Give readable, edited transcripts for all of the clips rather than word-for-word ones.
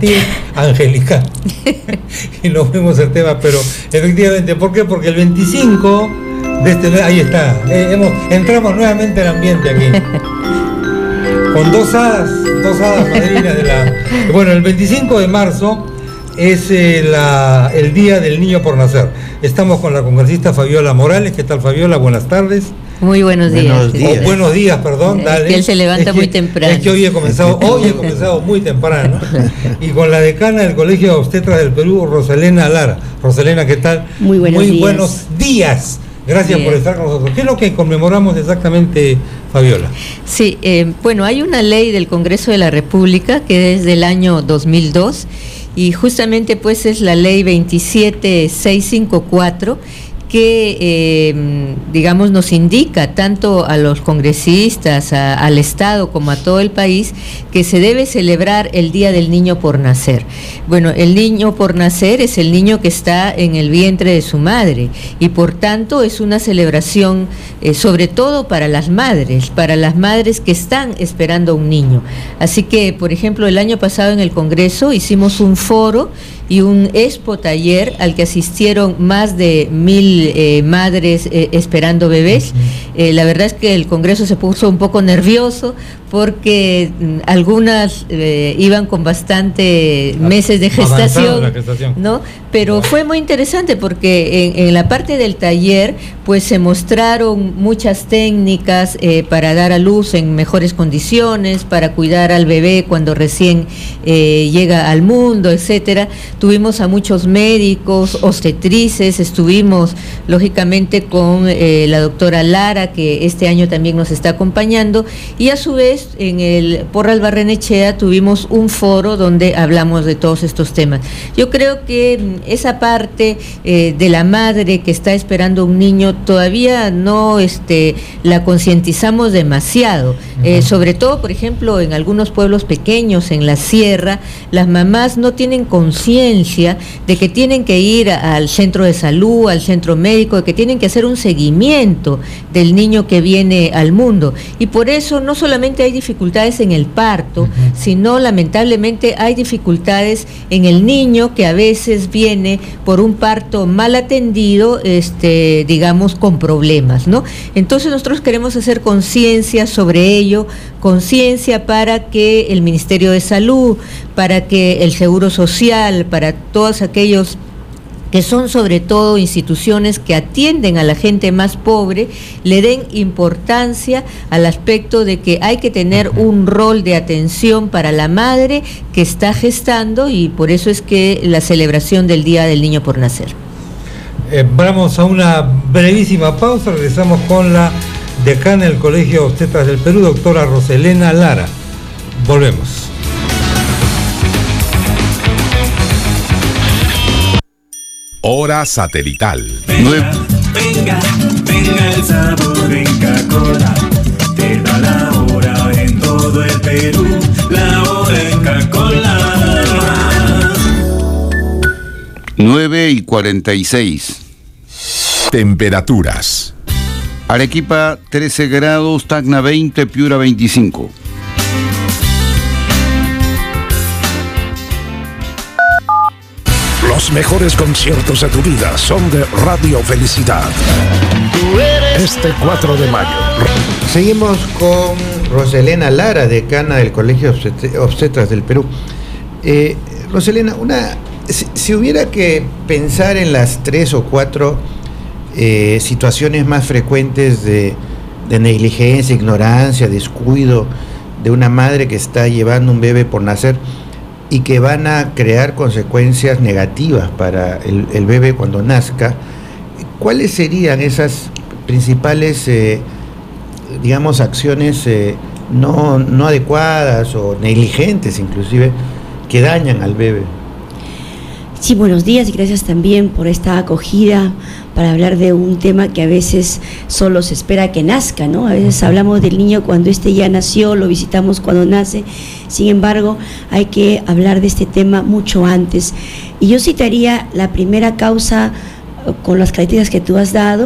infantil, angelical. Y nos fuimos al tema, pero efectivamente, ¿por qué? Porque el 25 de este mes, ahí está, entramos nuevamente al ambiente aquí. Con dos hadas madrinas de la... Bueno, el 25 de marzo es el Día del Niño por Nacer. Estamos con la congresista Fabiola Morales. ¿Qué tal, Fabiola? Buenas tardes. Muy buenos días. Buenos días, perdón. Dale. Que él se levanta muy temprano. Es que hoy he comenzado muy temprano. Y con la decana del Colegio de Obstetras del Perú, Roselena Lara. Roselena, ¿qué tal? Muy buenos días. Gracias por estar con nosotros. ¿Qué es lo que conmemoramos exactamente, Fabiola? Sí, bueno, hay una ley del Congreso de la República que es del año 2002 y justamente pues es la ley 27654 que, digamos, nos indica tanto a los congresistas, al Estado como a todo el país, que se debe celebrar el Día del Niño por Nacer. Bueno, el niño por nacer es el niño que está en el vientre de su madre y por tanto es una celebración sobre todo para las madres que están esperando un niño. Así que, por ejemplo, el año pasado en el Congreso hicimos un foro y un expo taller al que asistieron más de 1,000 madres esperando bebés. La verdad es que el Congreso se puso un poco nervioso porque algunas iban con bastante meses de gestación, ¿no? Pero fue muy interesante porque en la parte del taller pues se mostraron muchas técnicas para dar a luz en mejores condiciones, para cuidar al bebé cuando recién llega al mundo, etcétera. Tuvimos a muchos médicos, obstetrices, estuvimos lógicamente con la doctora Lara, que este año también nos está acompañando, y a su vez en el Porral Barrenechea tuvimos un foro donde hablamos de todos estos temas. Yo creo que esa parte de la madre que está esperando un niño todavía no la concientizamos demasiado, sobre todo, por ejemplo, en algunos pueblos pequeños, en la sierra, las mamás no tienen conciencia de que tienen que ir al centro de salud, al centro médico, de que tienen que hacer un seguimiento del niño que viene al mundo, y por eso no solamente hay dificultades en el parto, sino lamentablemente hay dificultades en el niño que a veces viene por un parto mal atendido, digamos, con problemas, ¿no? Entonces nosotros queremos hacer conciencia sobre ello, conciencia para que el Ministerio de Salud, para que el Seguro Social, para todos aquellos que son sobre todo instituciones que atienden a la gente más pobre, le den importancia al aspecto de que hay que tener un rol de atención para la madre que está gestando, y por eso es que la celebración del Día del Niño por Nacer. Vamos a una brevísima pausa, regresamos con la decana del Colegio de Obstetras del Perú, doctora Roselena Lara. Volvemos. Hora satelital. Venga el sabor en Cacola. Te da la hora en todo el Perú. La hora en Cacola. 9:46. Temperaturas. Arequipa 13 grados, Tacna 20, Piura 25. Los mejores conciertos de tu vida son de Radio Felicidad. Este 4 de mayo. Seguimos con Roselena Lara, decana del Colegio Obstetras del Perú. Roselena, si hubiera que pensar en las 3 o 4 situaciones más frecuentes de negligencia, ignorancia, descuido de una madre que está llevando un bebé por nacer y que van a crear consecuencias negativas para el bebé cuando nazca, ¿cuáles serían esas principales, digamos, acciones no adecuadas o negligentes inclusive que dañan al bebé? Sí, buenos días y gracias también por esta acogida para hablar de un tema que a veces solo se espera que nazca, ¿no? A veces hablamos del niño cuando ya nació, lo visitamos cuando nace. Sin embargo, hay que hablar de este tema mucho antes. Y yo citaría la primera causa con las características que tú has dado,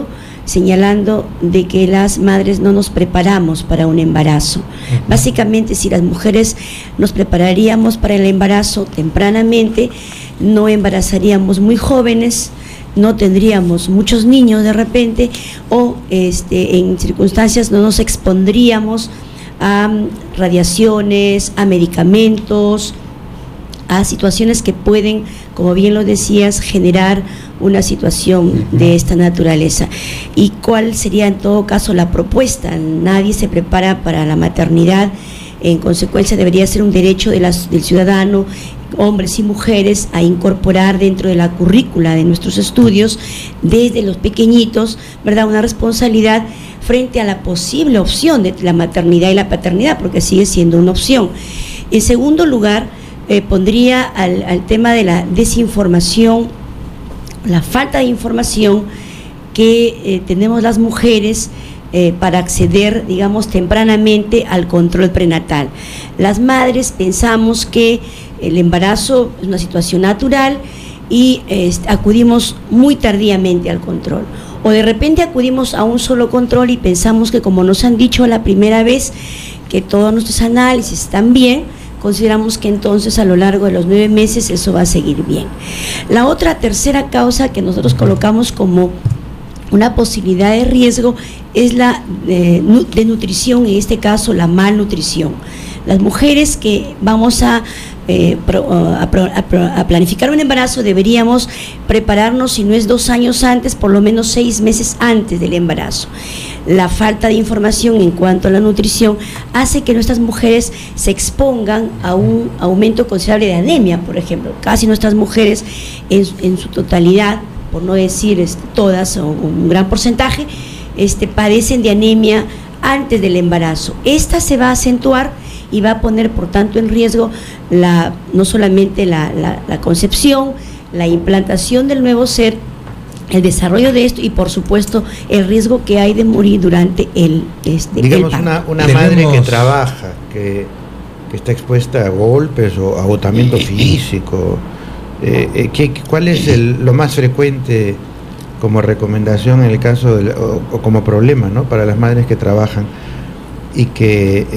señalando de que las madres no nos preparamos para un embarazo. Básicamente, si las mujeres nos prepararíamos para el embarazo tempranamente, no embarazaríamos muy jóvenes, no tendríamos muchos niños de repente, o en circunstancias no nos expondríamos a radiaciones, a medicamentos, a situaciones que pueden, como bien lo decías, generar una situación de esta naturaleza. ¿Y cuál sería en todo caso la propuesta? Nadie se prepara para la maternidad, en consecuencia debería ser un derecho del ciudadano, hombres y mujeres, a incorporar dentro de la currícula de nuestros estudios, desde los pequeñitos, ¿verdad?, una responsabilidad frente a la posible opción de la maternidad y la paternidad, porque sigue siendo una opción. En segundo lugar, pondría al tema de la desinformación, la falta de información que tenemos las mujeres para acceder, digamos, tempranamente al control prenatal. Las madres pensamos que el embarazo es una situación natural y acudimos muy tardíamente al control. O de repente acudimos a un solo control y pensamos que, como nos han dicho la primera vez, que todos nuestros análisis están bien, consideramos que entonces a lo largo de los 9 meses eso va a seguir bien. La tercera causa que nosotros colocamos como una posibilidad de riesgo es la de nutrición, en este caso la malnutrición. Las mujeres que vamos a planificar un embarazo deberíamos prepararnos, si no es 2 años antes, por lo menos 6 meses antes del embarazo. La falta de información en cuanto a la nutrición hace que nuestras mujeres se expongan a un aumento considerable de anemia, por ejemplo. Casi nuestras mujeres en su totalidad, por no decir todas, o un gran porcentaje, padecen de anemia antes del embarazo. Esta se va a acentuar y va a poner, por tanto, en riesgo no solamente la concepción, la implantación del nuevo ser, el desarrollo de esto y, por supuesto, el riesgo que hay de morir durante digamos, el parto. una madre que trabaja, que está expuesta a golpes o agotamiento físico, ¿cuál es lo más frecuente como recomendación en el caso o como problema, ¿no?, para las madres que trabajan y que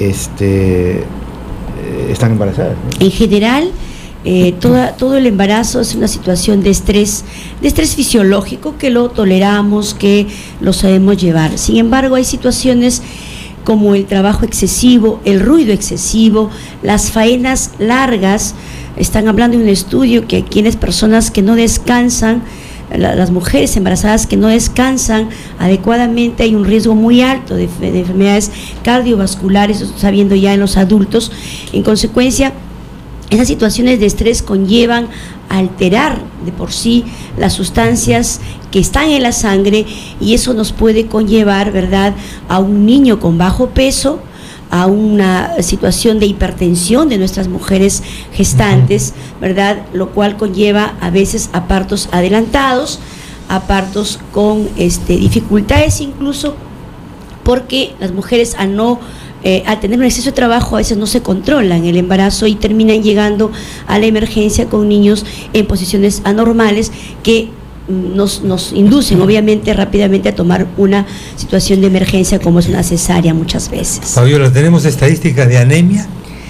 están embarazadas, ¿no? En general, todo el embarazo es una situación de estrés fisiológico, que lo toleramos, que lo sabemos llevar. Sin embargo, hay situaciones como el trabajo excesivo, el ruido excesivo, las faenas largas. Están hablando de un estudio que quienes personas que no descansan, las mujeres embarazadas que no descansan adecuadamente, hay un riesgo muy alto de enfermedades cardiovasculares, sabiendo ya en los adultos. En consecuencia, esas situaciones de estrés conllevan a alterar de por sí las sustancias que están en la sangre, y eso nos puede conllevar, ¿verdad?, a un niño con bajo peso, a una situación de hipertensión de nuestras mujeres gestantes, ¿verdad?, lo cual conlleva a veces a partos adelantados, a partos con dificultades, incluso porque las mujeres al tener un exceso de trabajo a veces no se controlan el embarazo y terminan llegando a la emergencia con niños en posiciones anormales que nos inducen obviamente rápidamente a tomar una situación de emergencia, como es una cesárea muchas veces. Fabiola, ¿tenemos estadísticas de anemia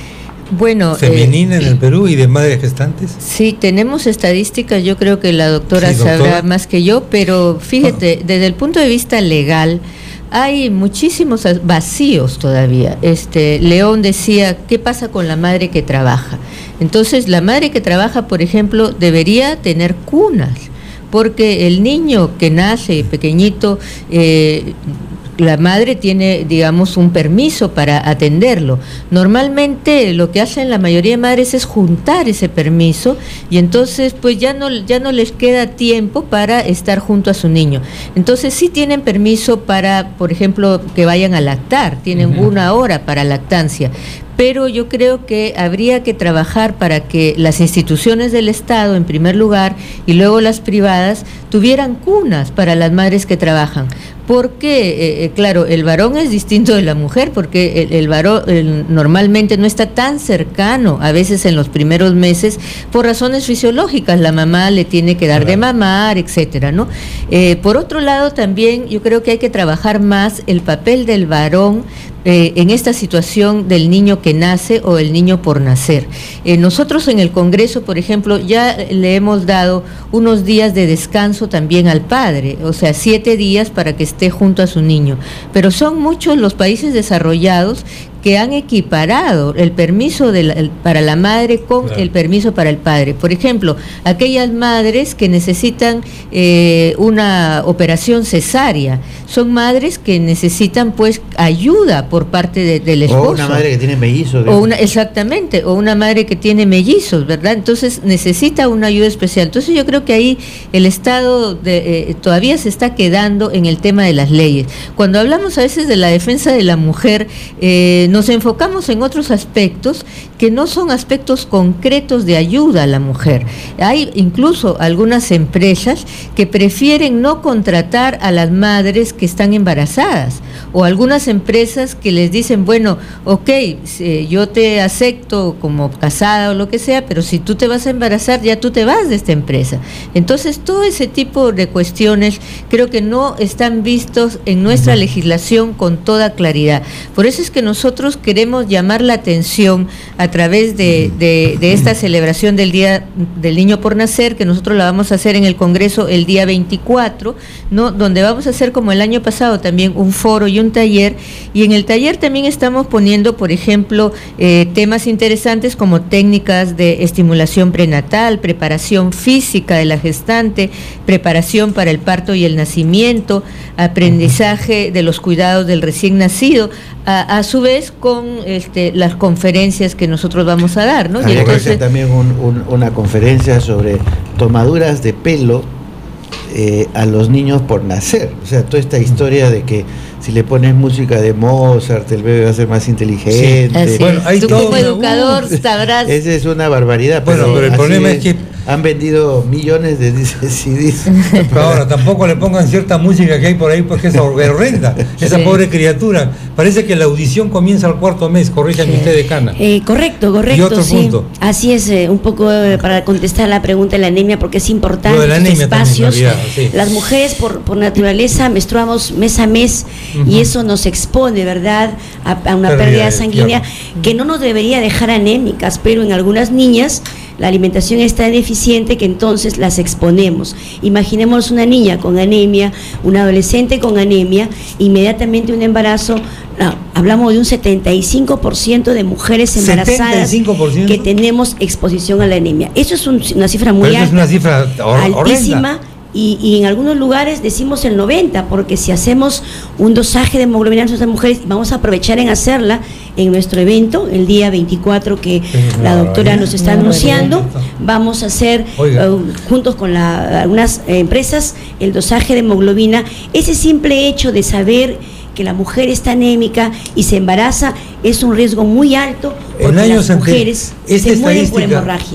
femenina en el Perú y de madres gestantes? Sí, tenemos estadísticas, yo creo que la doctora sabrá más que yo, pero fíjate, desde el punto de vista legal hay muchísimos vacíos todavía. León decía, ¿qué pasa con la madre que trabaja? Entonces, la madre que trabaja, por ejemplo, debería tener cunas, porque el niño que nace pequeñito, la madre tiene, digamos, un permiso para atenderlo. Normalmente lo que hacen la mayoría de madres es juntar ese permiso, y entonces pues ya no les queda tiempo para estar junto a su niño. Entonces sí tienen permiso para, por ejemplo, que vayan a lactar, tienen 1 hora para lactancia, pero yo creo que habría que trabajar para que las instituciones del Estado, en primer lugar, y luego las privadas, tuvieran cunas para las madres que trabajan. Porque, claro, el varón es distinto de la mujer, porque el varón normalmente no está tan cercano, a veces en los primeros meses, por razones fisiológicas. La mamá le tiene que dar de mamar, etcétera, ¿no? Por otro lado, también yo creo que hay que trabajar más el papel del varón en esta situación del niño que nace o el niño por nacer. Nosotros en el Congreso, por ejemplo, ya le hemos dado unos días de descanso también al padre, o sea, 7 días para que esté junto a su niño, pero son muchos los países desarrollados que han equiparado el permiso para la madre con el permiso para el padre. Por ejemplo, aquellas madres que necesitan una operación cesárea, son madres que necesitan pues ayuda por parte del esposo. O una madre que tiene mellizos. Exactamente, o una madre que tiene mellizos, ¿verdad? Entonces necesita una ayuda especial. Entonces yo creo que ahí el Estado todavía se está quedando en el tema de las leyes. Cuando hablamos a veces de la defensa de la mujer, nos enfocamos en otros aspectos que no son aspectos concretos de ayuda a la mujer. Hay incluso algunas empresas que prefieren no contratar a las madres que están embarazadas, o algunas empresas que les dicen, bueno, ok, yo te acepto como casada o lo que sea, pero si tú te vas a embarazar, ya tú te vas de esta empresa. Entonces, todo ese tipo de cuestiones creo que no están vistos en nuestra legislación con toda claridad. Por eso es que nosotros queremos llamar la atención a través de esta celebración del Día del Niño por Nacer, que nosotros la vamos a hacer en el Congreso el día 24, ¿no? Donde vamos a hacer, como el año pasado, también un foro y un taller, y en el taller también estamos poniendo, por ejemplo, temas interesantes como técnicas de estimulación prenatal, preparación física de la gestante, preparación para el parto y el nacimiento, aprendizaje de los cuidados del recién nacido, a su vez con las conferencias que nosotros vamos a dar, ¿no? Y entonces también una conferencia sobre tomaduras de pelo a los niños por nacer, o sea, toda esta historia de que si le pones música de Mozart, el bebé va a ser más inteligente. Sí, bueno, tú como educador sabrás. Esa es una barbaridad. Bueno, pero el problema es que han vendido millones de CDs. Ahora, tampoco le pongan cierta música que hay por ahí porque es horrenda. Esa pobre criatura. Parece que la audición comienza al 4º mes, corríjame usted, decana. Correcto. Y otro punto. Así es, un poco para contestar la pregunta de la anemia, porque es importante. Lo de la anemia espacios. También, Las mujeres por naturaleza menstruamos mes a mes, y eso nos expone, ¿verdad?, a una pérdida sanguínea que no nos debería dejar anémicas, pero en algunas niñas la alimentación es tan deficiente que entonces las exponemos. Imaginemos una niña con anemia, un adolescente con anemia, inmediatamente un embarazo. Hablamos de un 75% de mujeres embarazadas 75%? Que tenemos exposición a la anemia. Eso es una cifra muy alta, es una cifra altísima. Y en algunos lugares decimos el 90%, porque si hacemos un dosaje de hemoglobina en nuestras mujeres, vamos a aprovechar en hacerla en nuestro evento, el día 24 que la doctora nos está anunciando. Vamos a hacer juntos con algunas empresas el dosaje de hemoglobina. Ese simple hecho de saber que la mujer está anémica y se embaraza es un riesgo muy alto, porque las mujeres se mueren por hemorragia.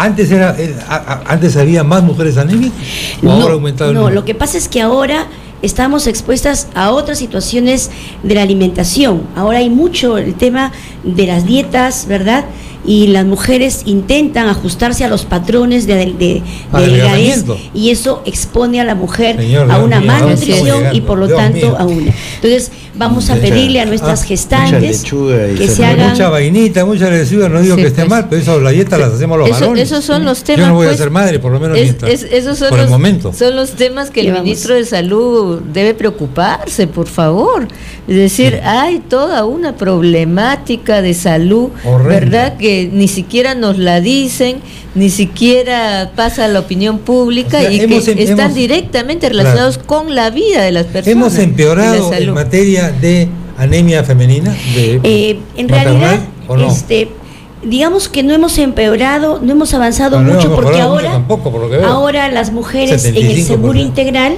¿Antes había más mujeres anémicas? ¿O ahora ha aumentado el número? Lo que pasa es que ahora estamos expuestas a otras situaciones de la alimentación. Ahora hay mucho el tema de las dietas, ¿verdad? Y las mujeres intentan ajustarse a los patrones de delgadez, y eso expone a la mujer a una malnutrición y por lo tanto a una. Entonces vamos a pedirle a nuestras gestantes que se hagan mucha vainita, mucha lechuga, no digo que esté mal, pero eso la dieta las hacemos los varones. Esos son los temas. Yo no voy a ser madre, por lo menos esos son el momento. Son los temas que el ministro de Salud debe preocuparse, por favor. Es decir, hay toda una problemática de salud, ¿verdad?, que que ni siquiera nos la dicen, ni siquiera pasa a la opinión pública, o sea, y que están directamente relacionados con la vida de las personas. ¿Hemos empeorado en materia de anemia femenina? En realidad, ¿o no? Digamos que no hemos empeorado, no hemos avanzado mucho, porque ahora, tampoco, por lo que veo. Ahora las mujeres 75%. en el seguro integral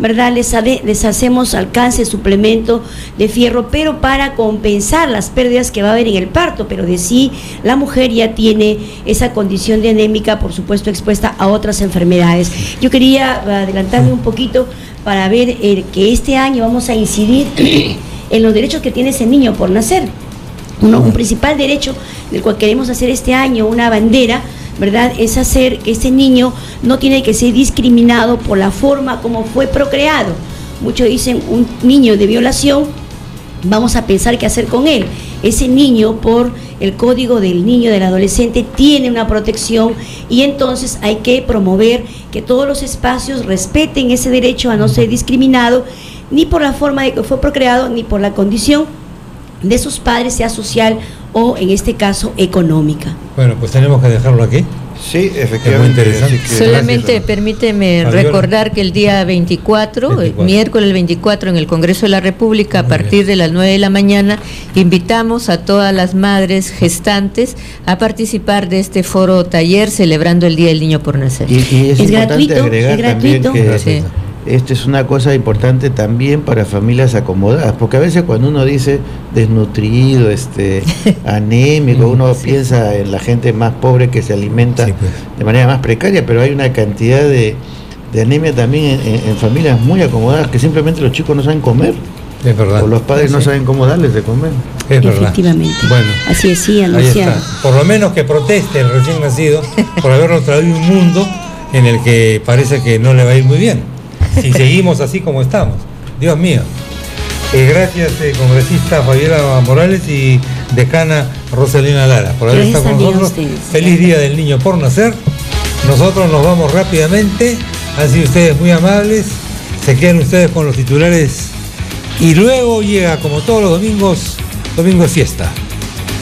¿verdad? Les hacemos alcance, suplemento de fierro, pero para compensar las pérdidas que va a haber en el parto, pero de sí la mujer ya tiene esa condición de anémica, por supuesto expuesta a otras enfermedades. Yo quería adelantarme un poquito para ver que este año vamos a incidir en los derechos que tiene ese niño por nacer. Un principal derecho del cual queremos hacer este año una bandera, ¿verdad? Es hacer que ese niño no tiene que ser discriminado por la forma como fue procreado. Muchos dicen un niño de violación, vamos a pensar qué hacer con él. Ese niño, por el código del niño, del adolescente, tiene una protección y entonces hay que promover que todos los espacios respeten ese derecho a no ser discriminado, ni por la forma de que fue procreado, ni por la condición de sus padres, sea social o en este caso económica. Bueno, pues tenemos que dejarlo aquí. Sí, efectivamente. Es muy interesante. Solamente gracias, permíteme recordar que el día 24, miércoles 24, en el Congreso de la República, a partir de las 9 de la mañana, invitamos a todas las madres gestantes a participar de este foro taller celebrando el Día del Niño por Nacer. Y es importante gratuito, agregar es gratuito. también que Sí. esto es una cosa importante también para familias acomodadas, porque a veces cuando uno dice desnutrido, anémico, uno piensa en la gente más pobre que se alimenta de manera más precaria, pero hay una cantidad de anemia también en familias muy acomodadas que simplemente los chicos no saben comer. Es verdad. O los padres no saben cómo darles de comer. Es verdad. Efectivamente. Bueno, así es, sí, ahí anunciado. está. Por lo menos que proteste el recién nacido por haberlo traído a un mundo en el que parece que no le va a ir muy bien. Si seguimos así como estamos. Dios mío. Gracias, congresista Fabiola Morales y decana Roselena Lara, por haber estado con nosotros. Feliz Día del Niño por Nacer. Nosotros nos vamos rápidamente. Han sido ustedes muy amables. Se quedan ustedes con los titulares. Y luego llega, como todos los domingos, domingo de fiesta.